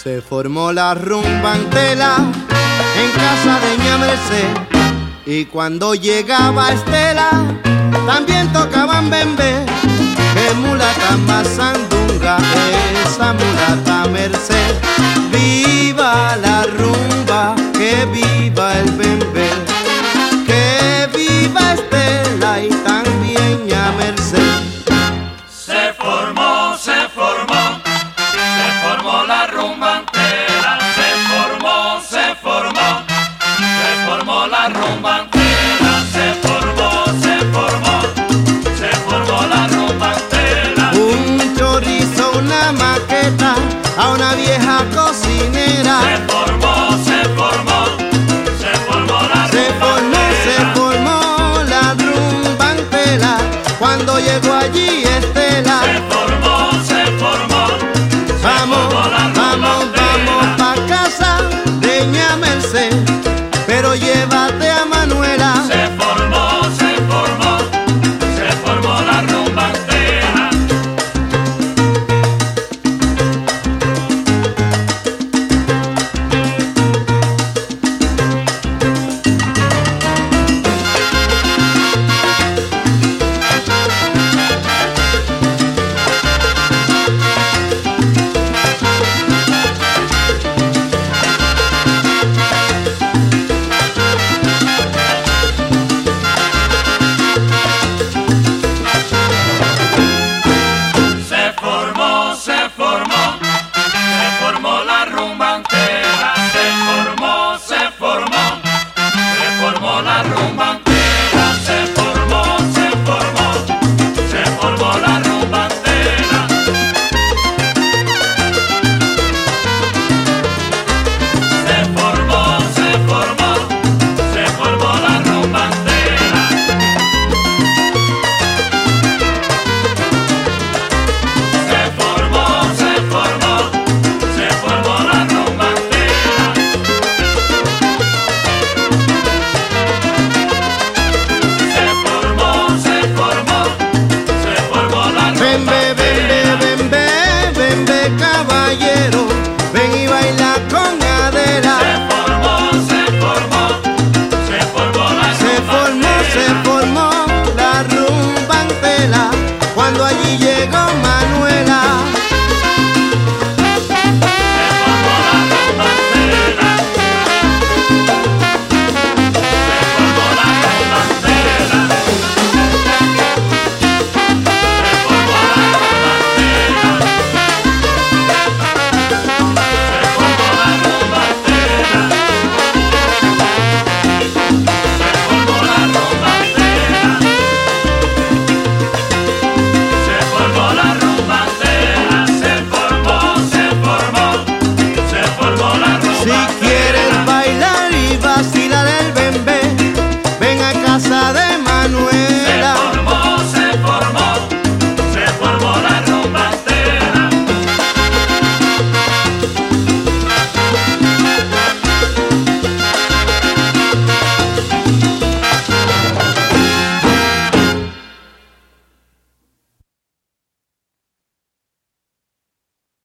Se formó la rumba Antela en casa de ña Merced, y cuando llegaba Estela también tocaban bembé. Que mulata más sandunga, esa mulata Merced. Viva la rumba, que viva el bembé, que viva Estela y también ña Merced. Se formó la rumba Antela, se formó la rumba Antela, se formó la rumba Antela. Un chorizo, una maqueta, a una vieja cocinera. Se formó la rumba Antela. Se formó la rumba Antela cuando llegó allí